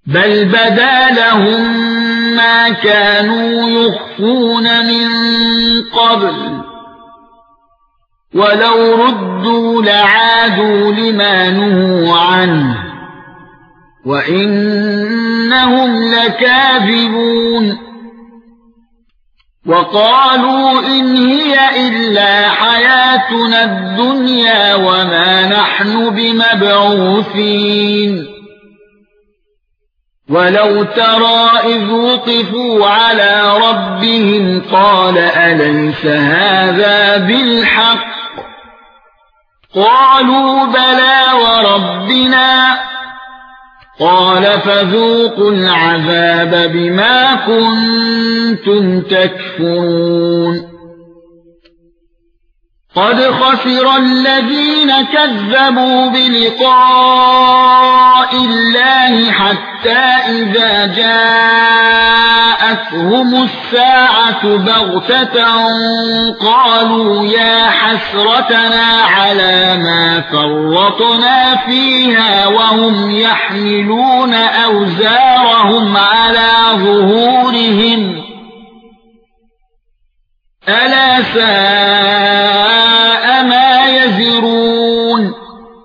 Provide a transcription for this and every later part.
بل بدا لهم ما كانوا يخفون من قبل ولو ردوا لعادوا لما نهوا عنه وإنهم لكاذبون وقالوا إن هي إلا حياتنا الدنيا وما نحن بمبعوثين ولو ترى إذ وقفوا على ربهم قال أليس هذا بالحق قالوا بلى وربنا قال فذوقوا العذاب بما كنتم تكفرون قد خسر الذين كذبوا بلقاء الله حتى إذا جاءتهم الساعة بغتة قالوا يا حسرتنا على ما فرطنا فيها وهم يحملون أوزارهم على ظهورهم ألا ساء ما يزرون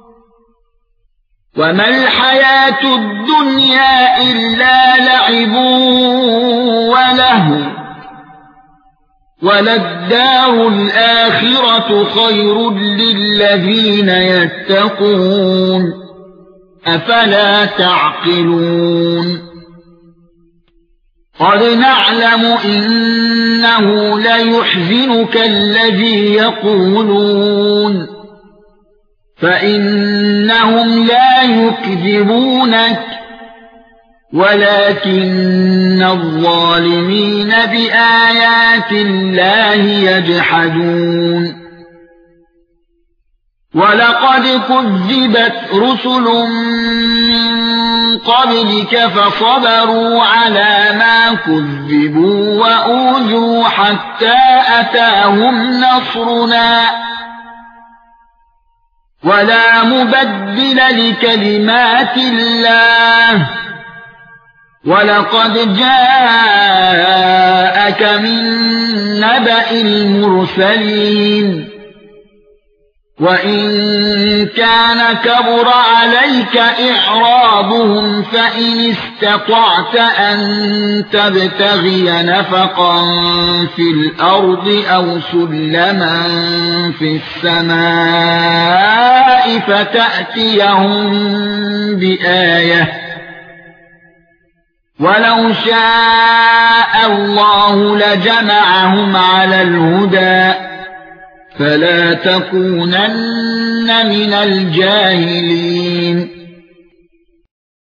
وما الحياة الدنيا إلا لعب وله وللدار الآخرة خير للذين يتقون أفلا تعقلون قد نعلم إنه ليحزنك الذي يقولون فإنهم لا يكذبونك ولكن الظالمين بآيات الله يجحدون ولقد كذبت رسل من قبلك فصبروا على ما كذبوا وأوذوا حتى أتاهم نصرنا ولا مبدل لكلمات الله ولقد جاءك من نبأ المرسلين وَإِن كَانَ كَبُرَ عَلَيْكَ إِعْرَاضُهُمْ فَإِنِ اسْتَطَعْتَ أَن تَبْتَغِيَ نَفَقًا فِي الْأَرْضِ أَوْ سُلَّمًا فِي السَّمَاءِ فَتَأْتِيَهُم بِآيَةٍ وَلَوْ شَاءَ اللَّهُ لَجَمَعَهُمْ عَلَى الْهُدَى فلا تكونن من الجاهلين